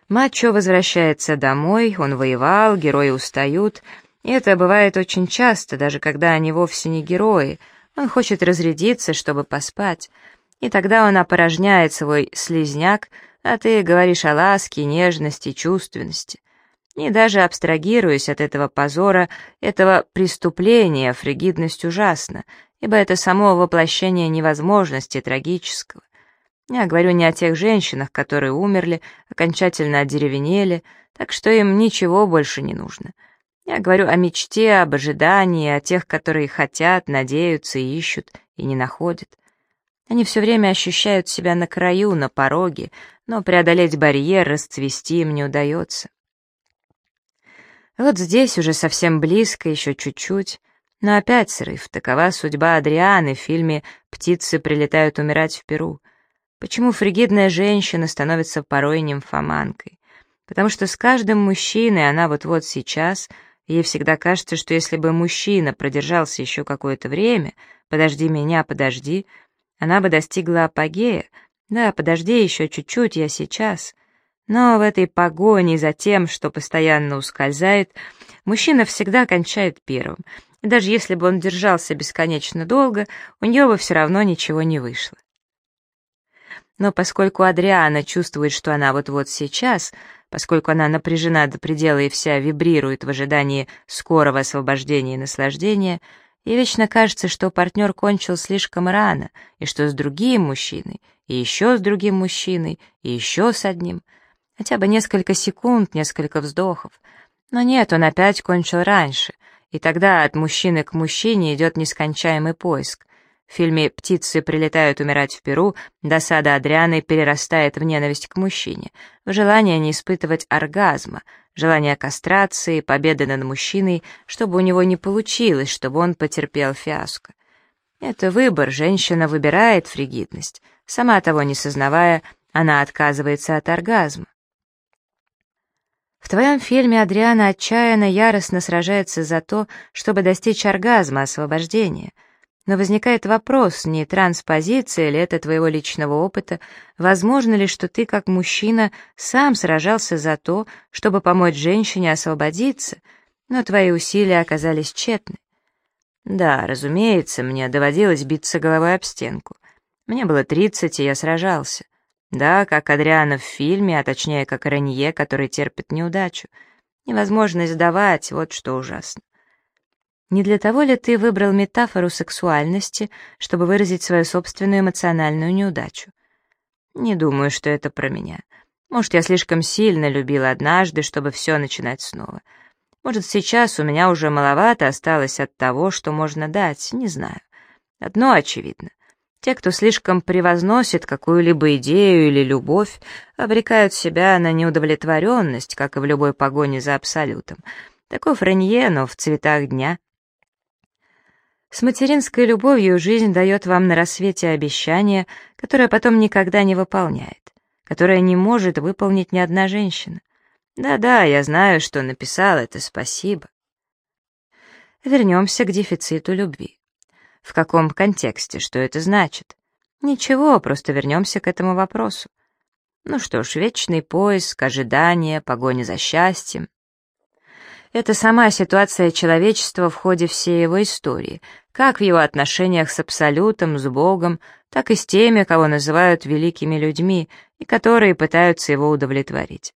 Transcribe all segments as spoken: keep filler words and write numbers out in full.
Мачо возвращается домой, он воевал, герои устают, и это бывает очень часто, даже когда они вовсе не герои. Он хочет разрядиться, чтобы поспать, и тогда он опорожняет свой слизняк, а ты говоришь о ласке, нежности, чувственности. И даже абстрагируясь от этого позора, этого преступления, фригидность ужасна, ибо это само воплощение невозможности трагического. Я говорю не о тех женщинах, которые умерли, окончательно одеревенели, так что им ничего больше не нужно. Я говорю о мечте, об ожидании, о тех, которые хотят, надеются и ищут, и не находят. Они все время ощущают себя на краю, на пороге, но преодолеть барьер, расцвести им не удается. Вот здесь уже совсем близко, еще чуть-чуть, но опять срыв. Такова судьба Адрианы в фильме «Птицы прилетают умирать в Перу». Почему фригидная женщина становится порой нимфоманкой? Потому что с каждым мужчиной она вот-вот сейчас, ей всегда кажется, что если бы мужчина продержался еще какое-то время, подожди меня, подожди, она бы достигла апогея, да, подожди еще чуть-чуть, я сейчас. Но в этой погоне за тем, что постоянно ускользает, мужчина всегда кончает первым, и даже если бы он держался бесконечно долго, у нее бы все равно ничего не вышло. Но поскольку Адриана чувствует, что она вот-вот сейчас, поскольку она напряжена до предела и вся вибрирует в ожидании скорого освобождения и наслаждения, ей вечно кажется, что партнер кончил слишком рано, и что с другим мужчиной, и еще с другим мужчиной, и еще с одним. Хотя бы несколько секунд, несколько вздохов. Но нет, он опять кончил раньше, и тогда от мужчины к мужчине идет нескончаемый поиск. В фильме «Птицы прилетают умирать в Перу» досада Адрианы перерастает в ненависть к мужчине, в желание не испытывать оргазма, желание кастрации, победы над мужчиной, чтобы у него не получилось, чтобы он потерпел фиаско. Это выбор, женщина выбирает фригидность. Сама того не сознавая, она отказывается от оргазма. В твоем фильме Адриана отчаянно, яростно сражается за то, чтобы достичь оргазма, освобождения. Но возникает вопрос, не транспозиция ли это твоего личного опыта, возможно ли, что ты, как мужчина, сам сражался за то, чтобы помочь женщине освободиться, но твои усилия оказались тщетны. Да, разумеется, мне доводилось биться головой об стенку. Мне было тридцать, и я сражался. Да, как Адриана в фильме, а точнее, как Ранье, который терпит неудачу. Невозможность сдавать, вот что ужасно. Не для того ли ты выбрал метафору сексуальности, чтобы выразить свою собственную эмоциональную неудачу? Не думаю, что это про меня. Может, я слишком сильно любила однажды, чтобы все начинать снова. Может, сейчас у меня уже маловато осталось от того, что можно дать, не знаю. Одно очевидно. Те, кто слишком превозносит какую-либо идею или любовь, обрекают себя на неудовлетворенность, как и в любой погоне за абсолютом. Таков Ранье, но в цветах дня. С материнской любовью жизнь дает вам на рассвете обещание, которое потом никогда не выполняет, которое не может выполнить ни одна женщина. Да-да, я знаю, что написал это, спасибо. Вернемся к дефициту любви. В каком контексте, что это значит? Ничего, просто вернемся к этому вопросу. Ну что ж, вечный поиск, ожидание, погоня за счастьем. Это сама ситуация человечества в ходе всей его истории, как в его отношениях с Абсолютом, с Богом, так и с теми, кого называют великими людьми, и которые пытаются его удовлетворить.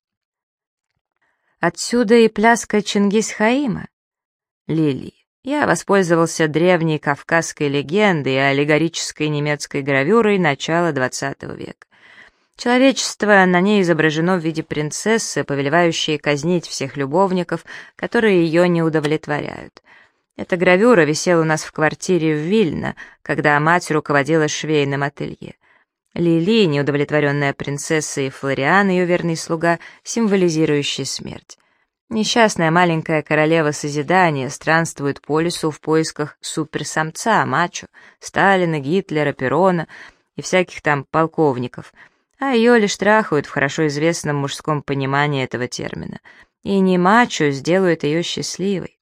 Отсюда и пляска Чингис-Хаима. Лили. Я воспользовался древней кавказской легендой и аллегорической немецкой гравюрой начала двадцатого века. Человечество на ней изображено в виде принцессы, повелевающей казнить всех любовников, которые ее не удовлетворяют. Эта гравюра висела у нас в квартире в Вильно, когда мать руководила швейным ателье. Лили, неудовлетворенная принцесса, и Флориан, ее верный слуга, символизирующий смерть. Несчастная маленькая королева созидания странствует по лесу в поисках суперсамца, мачо, Сталина, Гитлера, Перона и всяких там полковников, а ее лишь трахают в хорошо известном мужском понимании этого термина. И не мачо сделают ее счастливой.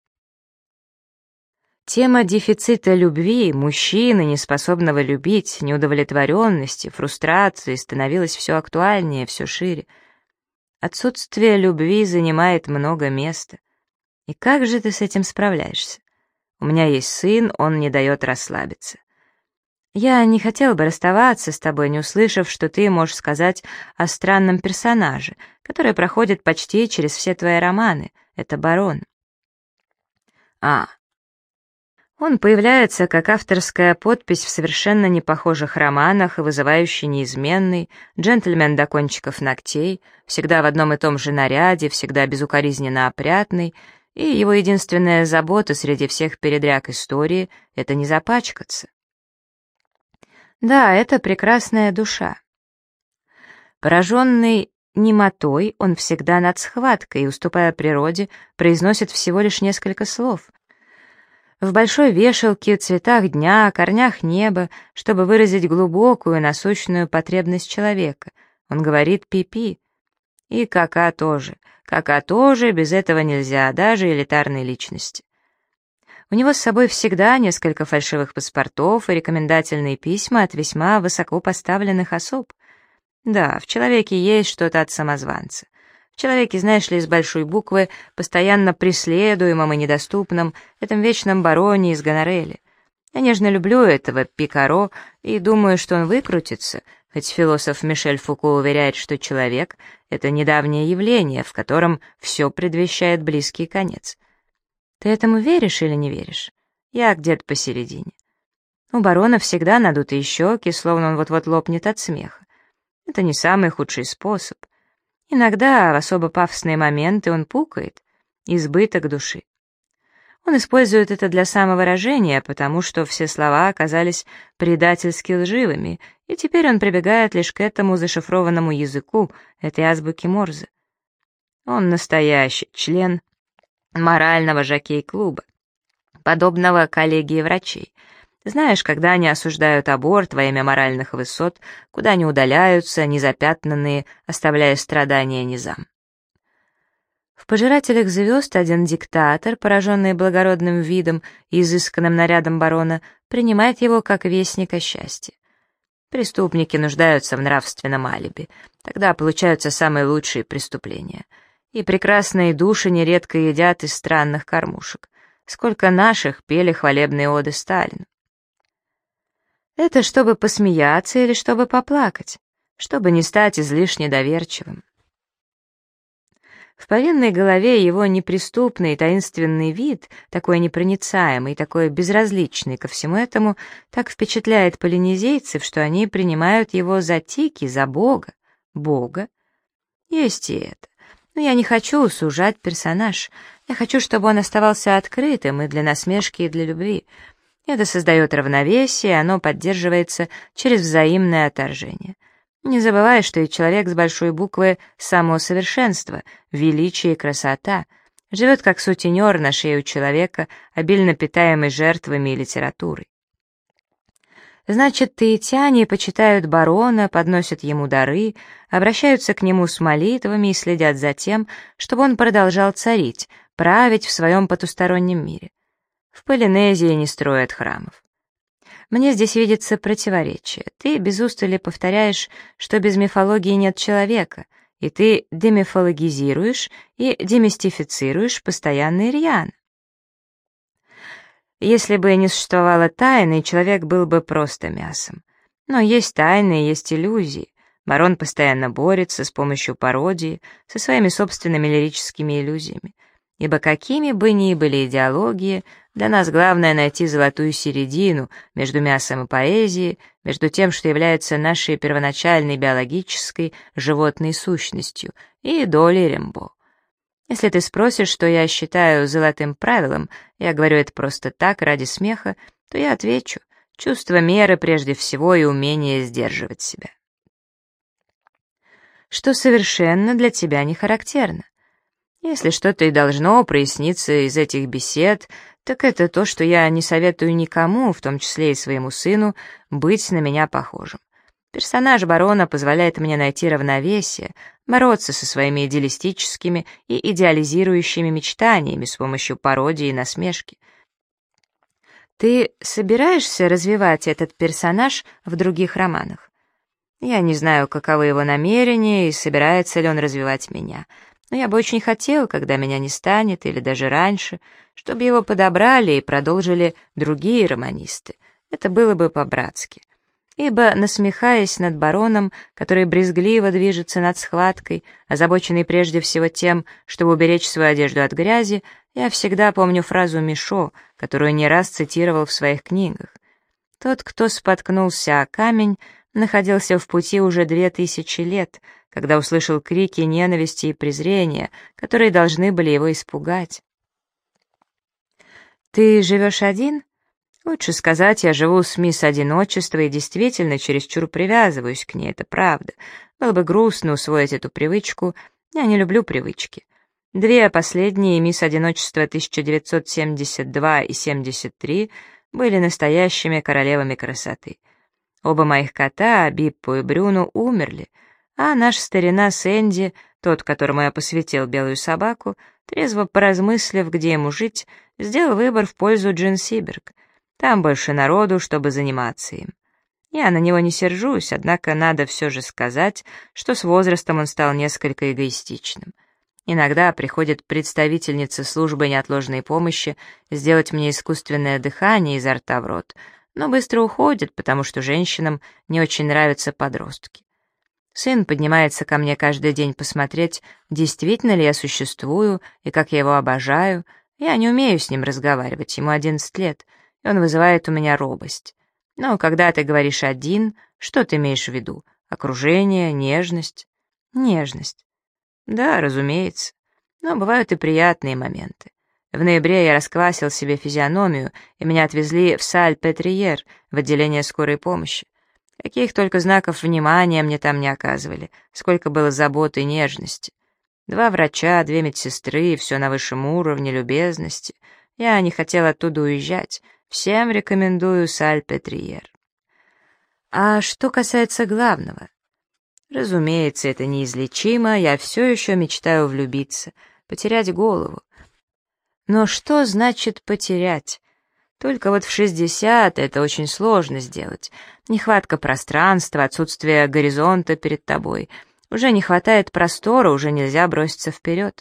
Тема дефицита любви, мужчины, неспособного любить, неудовлетворенности, фрустрации становилась все актуальнее, все шире. Отсутствие любви занимает много места. И как же ты с этим справляешься? У меня есть сын, он не дает расслабиться. Я не хотел бы расставаться с тобой, не услышав, что ты можешь сказать о странном персонаже, который проходит почти через все твои романы. Это барон. А, он появляется как авторская подпись в совершенно непохожих романах и вызывающий неизменный, джентльмен до кончиков ногтей, всегда в одном и том же наряде, всегда безукоризненно опрятный, и его единственная забота среди всех передряг истории — это не запачкаться. Да, это прекрасная душа. Пораженный немотой, он всегда над схваткой и, уступая природе, произносит всего лишь несколько слов. В большой вешалке, цветах дня, корнях неба, чтобы выразить глубокую, насущную потребность человека. Он говорит «пи-пи». И кака тоже. Кака тоже, без этого нельзя, даже элитарной личности. У него с собой всегда несколько фальшивых паспортов и рекомендательные письма от весьма высоко поставленных особ. Да, в человеке есть что-то от самозванца. В человеке, знаешь ли, с большой буквы, постоянно преследуемом и недоступном, этом вечном бароне из Гоноррели. Я нежно люблю этого Пикаро и думаю, что он выкрутится, хоть философ Мишель Фуко уверяет, что человек — это недавнее явление, в котором все предвещает близкий конец. Ты этому веришь или не веришь? Я где-то посередине. У барона всегда надутые щеки, словно он вот-вот лопнет от смеха. Это не самый худший способ. Иногда в особо пафосные моменты он пукает, избыток души. Он использует это для самовыражения, потому что все слова оказались предательски лживыми, и теперь он прибегает лишь к этому зашифрованному языку, этой азбуки Морзе. Он настоящий член морального жокей-клуба, подобного коллегии врачей. Знаешь, когда они осуждают аборт во имя моральных высот, куда они удаляются, незапятнанные, оставляя страдания низам. В «Пожирателях звезд» один диктатор, пораженный благородным видом и изысканным нарядом барона, принимает его как вестника счастья. Преступники нуждаются в нравственном алиби, тогда получаются самые лучшие преступления. И прекрасные души нередко едят из странных кормушек. Сколько наших пели хвалебные оды Сталину. Это чтобы посмеяться или чтобы поплакать, чтобы не стать излишне доверчивым. В повинной голове его неприступный таинственный вид, такой непроницаемый, такой безразличный ко всему этому, так впечатляет полинезийцев, что они принимают его за тики, за Бога. Бога? Есть и это. Но я не хочу сужать персонаж. Я хочу, чтобы он оставался открытым и для насмешки, и для любви. Это создает равновесие, оно поддерживается через взаимное отторжение. Не забывай, что и человек с большой буквы — само совершенство, величие и красота, живет как сутенер на шее у человека, обильно питаемый жертвами и литературой. Значит, таитяне почитают барона, подносят ему дары, обращаются к нему с молитвами и следят за тем, чтобы он продолжал царить, править в своем потустороннем мире. В Полинезии не строят храмов. Мне здесь видится противоречие. Ты без устали повторяешь, что без мифологии нет человека, и ты демифологизируешь и демистифицируешь постоянно и рьяно. Если бы не существовало тайны, человек был бы просто мясом. Но есть тайны и есть иллюзии. Барон постоянно борется с помощью пародии, со своими собственными лирическими иллюзиями. Ибо какими бы ни были идеологии, для нас главное найти золотую середину между мясом и поэзией, между тем, что является нашей первоначальной биологической животной сущностью, и долей Рембо. Если ты спросишь, что я считаю золотым правилом, я говорю это просто так, ради смеха, то я отвечу: чувство меры прежде всего и умение сдерживать себя. Что совершенно для тебя не характерно. Если что-то и должно проясниться из этих бесед, так это то, что я не советую никому, в том числе и своему сыну, быть на меня похожим. Персонаж барона позволяет мне найти равновесие, бороться со своими идеалистическими и идеализирующими мечтаниями с помощью пародии и насмешки. Ты собираешься развивать этот персонаж в других романах? Я не знаю, каковы его намерения и собирается ли он развивать меня, но я бы очень хотел, когда меня не станет, или даже раньше, чтобы его подобрали и продолжили другие романисты. Это было бы по-братски. Ибо, насмехаясь над бароном, который брезгливо движется над схваткой, озабоченный прежде всего тем, чтобы уберечь свою одежду от грязи, я всегда помню фразу Мишо, которую не раз цитировал в своих книгах. Тот, кто споткнулся о камень, находился в пути уже две тысячи лет, когда услышал крики ненависти и презрения, которые должны были его испугать. «Ты живешь один?» Лучше сказать, я живу с мисс Одиночество и действительно чересчур привязываюсь к ней, это правда. Было бы грустно усвоить эту привычку, я не люблю привычки. Две последние, мисс Одиночество тысяча девятьсот семьдесят два и семьдесят три, были настоящими королевами красоты. Оба моих кота, Биппу и Брюну, умерли, а наш старина Сэнди, тот, которому я посвятил белую собаку, трезво поразмыслив, где ему жить, сделал выбор в пользу Джин Сиберг. Там больше народу, чтобы заниматься им. Я на него не сержусь, однако надо все же сказать, что с возрастом он стал несколько эгоистичным. Иногда приходит представительница службы неотложной помощи сделать мне искусственное дыхание изо рта в рот, но быстро уходит, потому что женщинам не очень нравятся подростки. Сын поднимается ко мне каждый день посмотреть, действительно ли я существую и как я его обожаю. Я не умею с ним разговаривать, ему одиннадцать лет, и он вызывает у меня робость. Но когда ты говоришь «один», что ты имеешь в виду? Окружение, нежность? Нежность. Да, разумеется. Но бывают и приятные моменты. В ноябре я расквасил себе физиономию, и меня отвезли в Саль-Петриер, в отделение скорой помощи. Каких только знаков внимания мне там не оказывали, сколько было заботы и нежности. Два врача, две медсестры, и все на высшем уровне любезности. Я не хотел оттуда уезжать. Всем рекомендую Саль-Петриер. А что касается главного? Разумеется, это неизлечимо, я все еще мечтаю влюбиться, потерять голову. Но что значит потерять? Только вот в шестьдесят это очень сложно сделать. Нехватка пространства, отсутствие горизонта перед тобой. Уже не хватает простора, уже нельзя броситься вперед.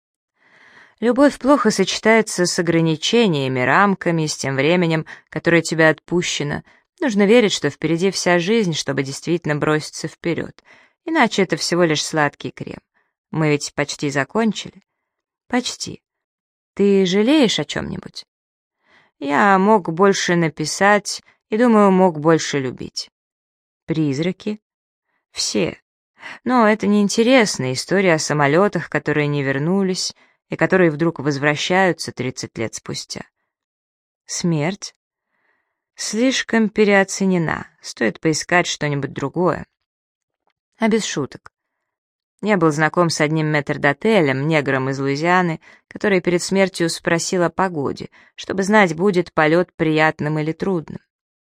Любовь плохо сочетается с ограничениями, рамками, с тем временем, которое тебе отпущено. Нужно верить, что впереди вся жизнь, чтобы действительно броситься вперед. Иначе это всего лишь сладкий крем. Мы ведь почти закончили. Почти. Ты жалеешь о чем-нибудь? Я мог больше написать и, думаю, мог больше любить. Призраки? Все. Но это неинтересная история о самолетах, которые не вернулись, и которые вдруг возвращаются тридцать лет спустя. Смерть? Слишком переоценена, стоит поискать что-нибудь другое. А без шуток. Я был знаком с одним метрдотелем, негром из Луизианы, который перед смертью спросил о погоде, чтобы знать, будет полет приятным или трудным.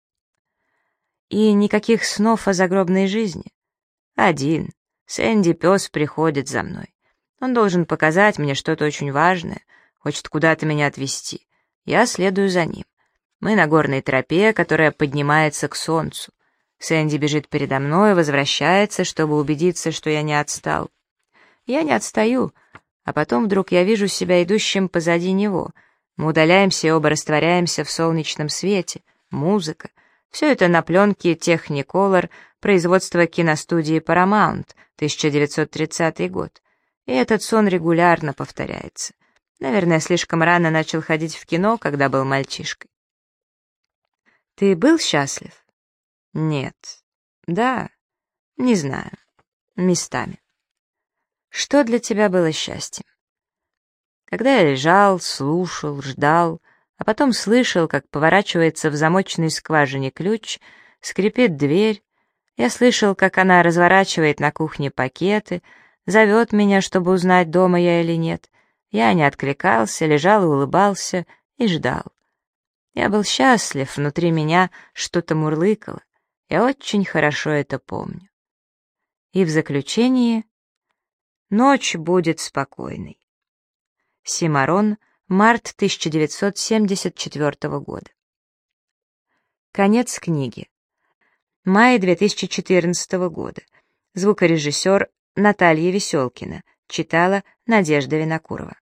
И никаких снов о загробной жизни. Один. Сэнди пес приходит за мной. Он должен показать мне что-то очень важное, хочет куда-то меня отвезти. Я следую за ним. Мы на горной тропе, которая поднимается к солнцу. Сэнди бежит передо мной и возвращается, чтобы убедиться, что я не отстал. Я не отстаю, а потом вдруг я вижу себя идущим позади него. Мы удаляемся и оба растворяемся в солнечном свете. Музыка. Все это на пленке Technicolor производства киностудии Paramount, тысяча девятьсот тридцатый год. И этот сон регулярно повторяется. Наверное, слишком рано начал ходить в кино, когда был мальчишкой. Ты был счастлив? Нет. Да. Не знаю. Местами. Что для тебя было счастьем? Когда я лежал, слушал, ждал, а потом слышал, как поворачивается в замочной скважине ключ, скрипит дверь, я слышал, как она разворачивает на кухне пакеты, зовет меня, чтобы узнать, дома я или нет. Я не откликался, лежал и улыбался, и ждал. Я был счастлив, внутри меня что-то мурлыкало. Я очень хорошо это помню. И в заключение: ночь будет спокойной. Симарон, март тысяча девятьсот семьдесят четвёртого года. Конец книги. Май две тысячи четырнадцатого года. Звукорежиссер Наталья Веселкина. Читала Надежда Винокурова.